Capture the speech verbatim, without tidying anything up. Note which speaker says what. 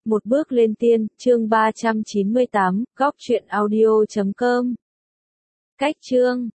Speaker 1: Một bước lên tiên, chương ba trăm chín mươi tám, góc truyện audio chấm com. Cách chương